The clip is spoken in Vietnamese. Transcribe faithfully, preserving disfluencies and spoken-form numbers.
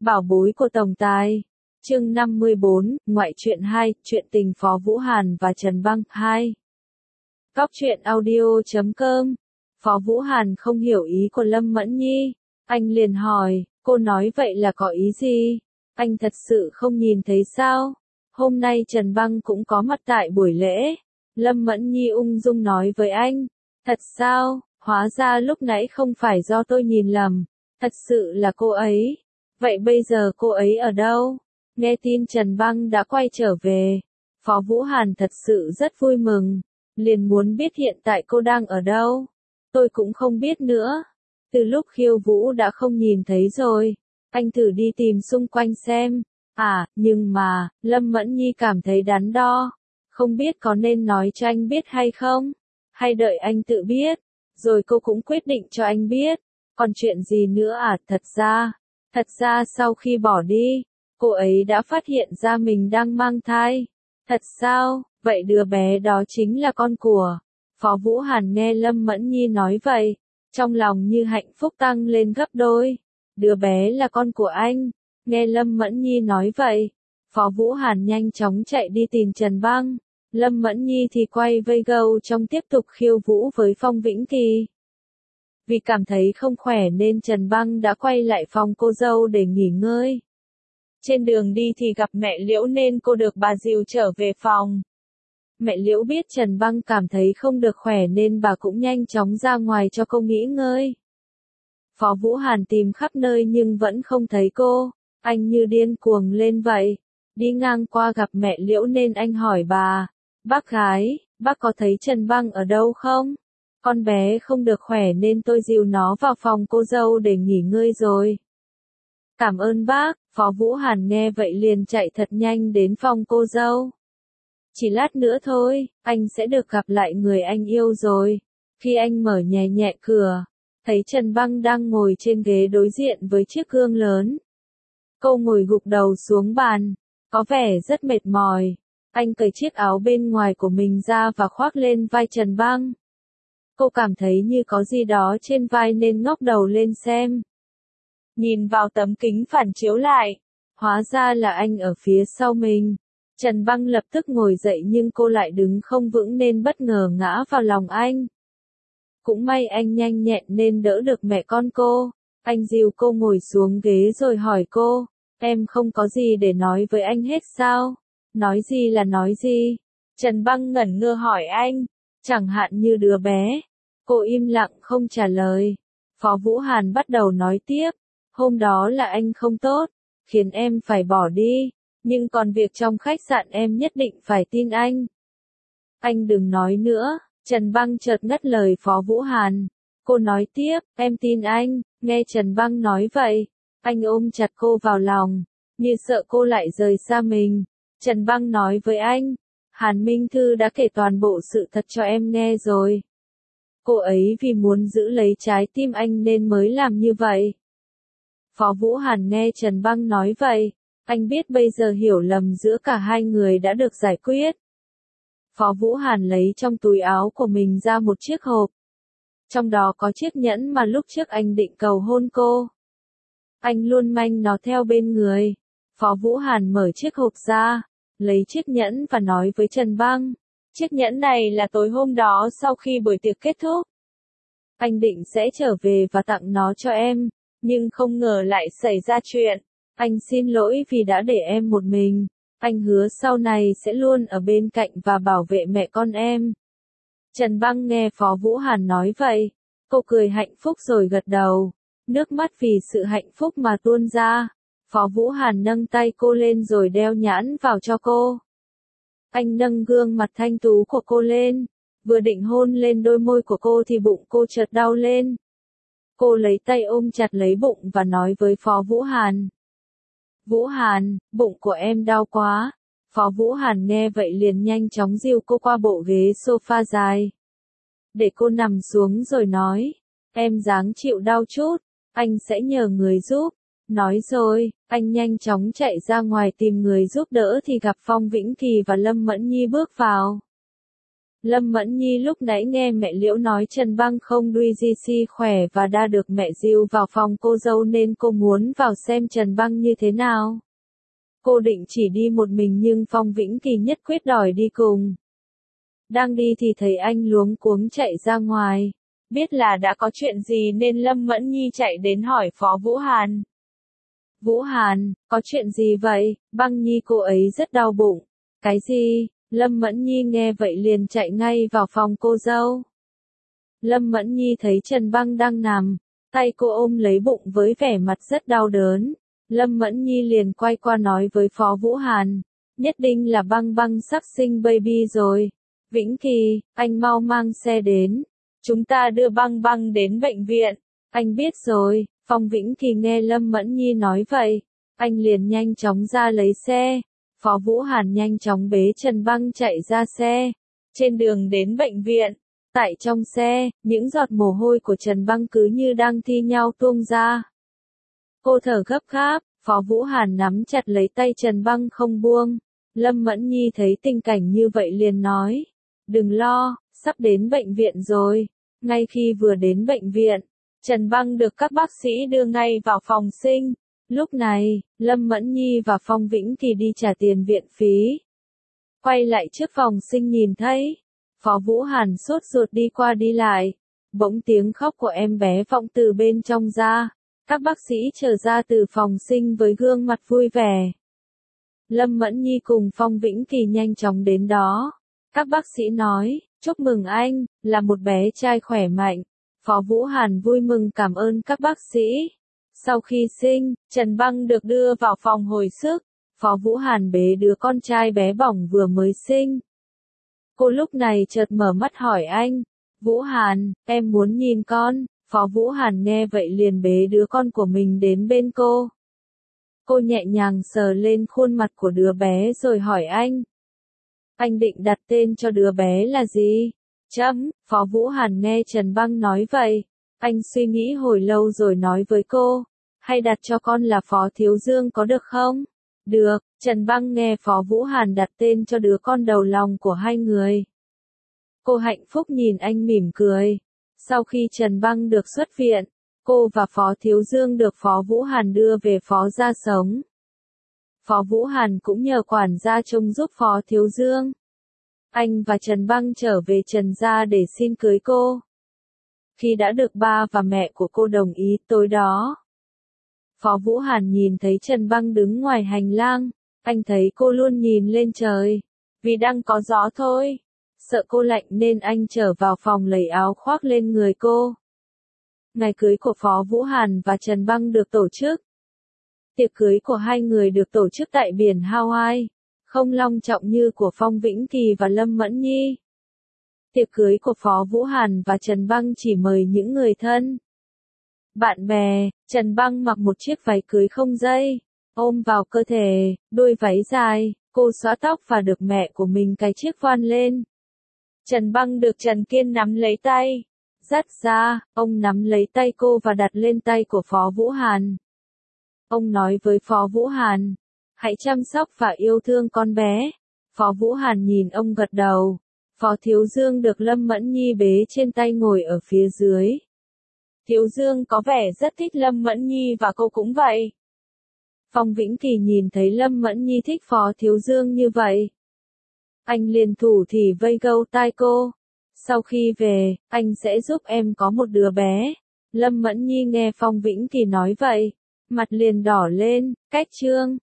Bảo bối của tổng tài. Chương năm mươi bốn, ngoại truyện hai, chuyện tình Phó Vũ Hàn và Trần Băng hai. Góc truyện audio chấm com. Phó Vũ Hàn không hiểu ý của Lâm Mẫn Nhi, anh liền hỏi, cô nói vậy là có ý gì? Anh thật sự không nhìn thấy sao? Hôm nay Trần Băng cũng có mặt tại buổi lễ. Lâm Mẫn Nhi ung dung nói với anh, thật sao? Hóa ra lúc nãy không phải do tôi nhìn lầm, thật sự là cô ấy. Vậy bây giờ cô ấy ở đâu? Nghe tin Trần Băng đã quay trở về, Phó Vũ Hàn thật sự rất vui mừng, liền muốn biết hiện tại cô đang ở đâu. Tôi cũng không biết nữa. Từ lúc Khiêu Vũ đã không nhìn thấy rồi, anh thử đi tìm xung quanh xem. À, nhưng mà, Lâm Mẫn Nhi cảm thấy đắn đo, không biết có nên nói cho anh biết hay không, hay đợi anh tự biết, rồi cô cũng quyết định cho anh biết. Còn chuyện gì nữa à? Thật ra, thật ra sau khi bỏ đi, cô ấy đã phát hiện ra mình đang mang thai. Thật sao? Vậy đứa bé đó chính là con của... Phó Vũ Hàn nghe Lâm Mẫn Nhi nói vậy, trong lòng như hạnh phúc tăng lên gấp đôi. Đứa bé là con của anh. Nghe Lâm Mẫn Nhi nói vậy, Phó Vũ Hàn nhanh chóng chạy đi tìm Trần Băng. Lâm Mẫn Nhi thì quay vây gâu trong tiếp tục khiêu vũ với Phong Vĩnh Kỳ. Vì cảm thấy không khỏe nên Trần Băng đã quay lại phòng cô dâu để nghỉ ngơi. Trên đường đi thì gặp mẹ Liễu nên cô được bà dìu trở về phòng. Mẹ Liễu biết Trần Băng cảm thấy không được khỏe nên bà cũng nhanh chóng ra ngoài cho cô nghỉ ngơi. Phó Vũ Hàn tìm khắp nơi nhưng vẫn không thấy cô, anh như điên cuồng lên vậy. Đi ngang qua gặp mẹ Liễu nên anh hỏi bà, bác gái, bác có thấy Trần Băng ở đâu không? Con bé không được khỏe nên tôi dìu nó vào phòng cô dâu để nghỉ ngơi rồi. Cảm ơn bác. Phó Vũ Hàn nghe vậy liền chạy thật nhanh đến phòng cô dâu. Chỉ lát nữa thôi, anh sẽ được gặp lại người anh yêu rồi. Khi anh mở nhẹ nhẹ cửa, thấy Trần Băng đang ngồi trên ghế đối diện với chiếc gương lớn. Cô ngồi gục đầu xuống bàn, có vẻ rất mệt mỏi. Anh cởi chiếc áo bên ngoài của mình ra và khoác lên vai Trần Băng. Cô cảm thấy như có gì đó trên vai nên ngóc đầu lên xem. Nhìn vào tấm kính phản chiếu lại, hóa ra là anh ở phía sau mình. Trần Băng lập tức ngồi dậy nhưng cô lại đứng không vững nên bất ngờ ngã vào lòng anh. Cũng may anh nhanh nhẹn nên đỡ được mẹ con cô. Anh dìu cô ngồi xuống ghế rồi hỏi cô, em không có gì để nói với anh hết sao? Nói gì là nói gì? Trần Băng ngẩn ngơ hỏi anh, chẳng hạn như đứa bé. Cô im lặng không trả lời. Phó Vũ Hàn bắt đầu nói tiếp, hôm đó là anh không tốt, khiến em phải bỏ đi, nhưng còn việc trong khách sạn em nhất định phải tin anh. Anh đừng nói nữa. Trần Băng chợt ngắt lời Phó Vũ Hàn. Cô nói tiếp, em tin anh. Nghe Trần Băng nói vậy, anh ôm chặt cô vào lòng, như sợ cô lại rời xa mình. Trần Băng nói với anh, Hàn Minh Thư đã kể toàn bộ sự thật cho em nghe rồi. Cô ấy vì muốn giữ lấy trái tim anh nên mới làm như vậy. Phó Vũ Hàn nghe Trần Băng nói vậy, anh biết bây giờ hiểu lầm giữa cả hai người đã được giải quyết. Phó Vũ Hàn lấy trong túi áo của mình ra một chiếc hộp. Trong đó có chiếc nhẫn mà lúc trước anh định cầu hôn cô. Anh luôn mang nó theo bên người. Phó Vũ Hàn mở chiếc hộp ra, lấy chiếc nhẫn và nói với Trần Băng, chiếc nhẫn này là tối hôm đó sau khi buổi tiệc kết thúc. Anh định sẽ trở về và tặng nó cho em, nhưng không ngờ lại xảy ra chuyện. Anh xin lỗi vì đã để em một mình. Anh hứa sau này sẽ luôn ở bên cạnh và bảo vệ mẹ con em. Trần Băng nghe Phó Vũ Hàn nói vậy, cô cười hạnh phúc rồi gật đầu. Nước mắt vì sự hạnh phúc mà tuôn ra. Phó Vũ Hàn nâng tay cô lên rồi đeo nhẫn vào cho cô. Anh nâng gương mặt thanh tú của cô lên, vừa định hôn lên đôi môi của cô thì bụng cô chợt đau lên. Cô lấy tay ôm chặt lấy bụng và nói với Phó Vũ Hàn. Vũ Hàn, bụng của em đau quá. Phó Vũ Hàn nghe vậy liền nhanh chóng dìu cô qua bộ ghế sofa dài. Để cô nằm xuống rồi nói, em ráng chịu đau chút, anh sẽ nhờ người giúp. Nói rồi, anh nhanh chóng chạy ra ngoài tìm người giúp đỡ thì gặp Phong Vĩnh Kỳ và Lâm Mẫn Nhi bước vào. Lâm Mẫn Nhi lúc nãy nghe mẹ Liễu nói Trần Băng không đuôi di si khỏe và đã được mẹ dìu vào phòng cô dâu nên cô muốn vào xem Trần Băng như thế nào. Cô định chỉ đi một mình nhưng Phong Vĩnh Kỳ nhất quyết đòi đi cùng. Đang đi thì thấy anh luống cuống chạy ra ngoài. Biết là đã có chuyện gì nên Lâm Mẫn Nhi chạy đến hỏi Phó Vũ Hàn. Vũ Hàn, có chuyện gì vậy? Băng Nhi cô ấy rất đau bụng. Cái gì? Lâm Mẫn Nhi nghe vậy liền chạy ngay vào phòng cô dâu. Lâm Mẫn Nhi thấy Trần Băng đang nằm, tay cô ôm lấy bụng với vẻ mặt rất đau đớn. Lâm Mẫn Nhi liền quay qua nói với Phó Vũ Hàn, nhất định là Băng Băng sắp sinh baby rồi. Vĩnh Kỳ, anh mau mang xe đến. Chúng ta đưa Băng Băng đến bệnh viện. Anh biết rồi. Phong Vĩnh Kỳ nghe Lâm Mẫn Nhi nói vậy, anh liền nhanh chóng ra lấy xe. Phó Vũ Hàn nhanh chóng bế Trần Băng chạy ra xe. Trên đường đến bệnh viện, tại trong xe, những giọt mồ hôi của Trần Băng cứ như đang thi nhau tuôn ra. Cô thở gấp gáp, Phó Vũ Hàn nắm chặt lấy tay Trần Băng không buông. Lâm Mẫn Nhi thấy tình cảnh như vậy liền nói, đừng lo, sắp đến bệnh viện rồi. Ngay khi vừa đến bệnh viện, Trần Băng được các bác sĩ đưa ngay vào phòng sinh. Lúc này, Lâm Mẫn Nhi và Phong Vĩnh Kỳ đi trả tiền viện phí. Quay lại trước phòng sinh nhìn thấy, Phó Vũ Hàn sốt ruột đi qua đi lại. Bỗng tiếng khóc của em bé vọng từ bên trong ra. Các bác sĩ trở ra từ phòng sinh với gương mặt vui vẻ. Lâm Mẫn Nhi cùng Phong Vĩnh Kỳ nhanh chóng đến đó. Các bác sĩ nói, chúc mừng anh, là một bé trai khỏe mạnh. Phó Vũ Hàn vui mừng cảm ơn các bác sĩ. Sau khi sinh, Trần Băng được đưa vào phòng hồi sức. Phó Vũ Hàn bế đứa con trai bé bỏng vừa mới sinh. Cô lúc này chợt mở mắt hỏi anh, Vũ Hàn, em muốn nhìn con. Phó Vũ Hàn nghe vậy liền bế đứa con của mình đến bên cô. Cô nhẹ nhàng sờ lên khuôn mặt của đứa bé rồi hỏi anh. Anh định đặt tên cho đứa bé là gì? Chấm, Phó Vũ Hàn nghe Trần Băng nói vậy. Anh suy nghĩ hồi lâu rồi nói với cô. Hay đặt cho con là Phó Thiếu Dương có được không? Được, Trần Băng nghe Phó Vũ Hàn đặt tên cho đứa con đầu lòng của hai người. Cô hạnh phúc nhìn anh mỉm cười. Sau khi Trần Băng được xuất viện, cô và Phó Thiếu Dương được Phó Vũ Hàn đưa về Phó gia sống. Phó Vũ Hàn cũng nhờ quản gia trông giúp Phó Thiếu Dương. Anh và Trần Băng trở về Trần gia để xin cưới cô. Khi đã được ba và mẹ của cô đồng ý tối đó, Phó Vũ Hàn nhìn thấy Trần Băng đứng ngoài hành lang. Anh thấy cô luôn nhìn lên trời, vì đang có gió thôi. Sợ cô lạnh nên anh trở vào phòng lấy áo khoác lên người cô. Ngày cưới của Phó Vũ Hàn và Trần Băng được tổ chức. Tiệc cưới của hai người được tổ chức tại biển Hawaii, không long trọng như của Phong Vĩnh Kỳ và Lâm Mẫn Nhi. Tiệc cưới của Phó Vũ Hàn và Trần Băng chỉ mời những người thân, bạn bè. Trần Băng mặc một chiếc váy cưới không dây, ôm vào cơ thể, đuôi váy dài, cô xõa tóc và được mẹ của mình cài chiếc voan lên. Trần Băng được Trần Kiên nắm lấy tay, dắt ra, ông nắm lấy tay cô và đặt lên tay của Phó Vũ Hàn. Ông nói với Phó Vũ Hàn, hãy chăm sóc và yêu thương con bé. Phó Vũ Hàn nhìn ông gật đầu. Phó Thiếu Dương được Lâm Mẫn Nhi bế trên tay ngồi ở phía dưới. Thiếu Dương có vẻ rất thích Lâm Mẫn Nhi và cô cũng vậy. Phong Vĩnh Kỳ nhìn thấy Lâm Mẫn Nhi thích Phó Thiếu Dương như vậy, anh liền thủ thỉ vây gâu tai cô. Sau khi về, anh sẽ giúp em có một đứa bé. Lâm Mẫn Nhi nghe Phong Vĩnh Kỳ nói vậy, mặt liền đỏ lên. Cách chương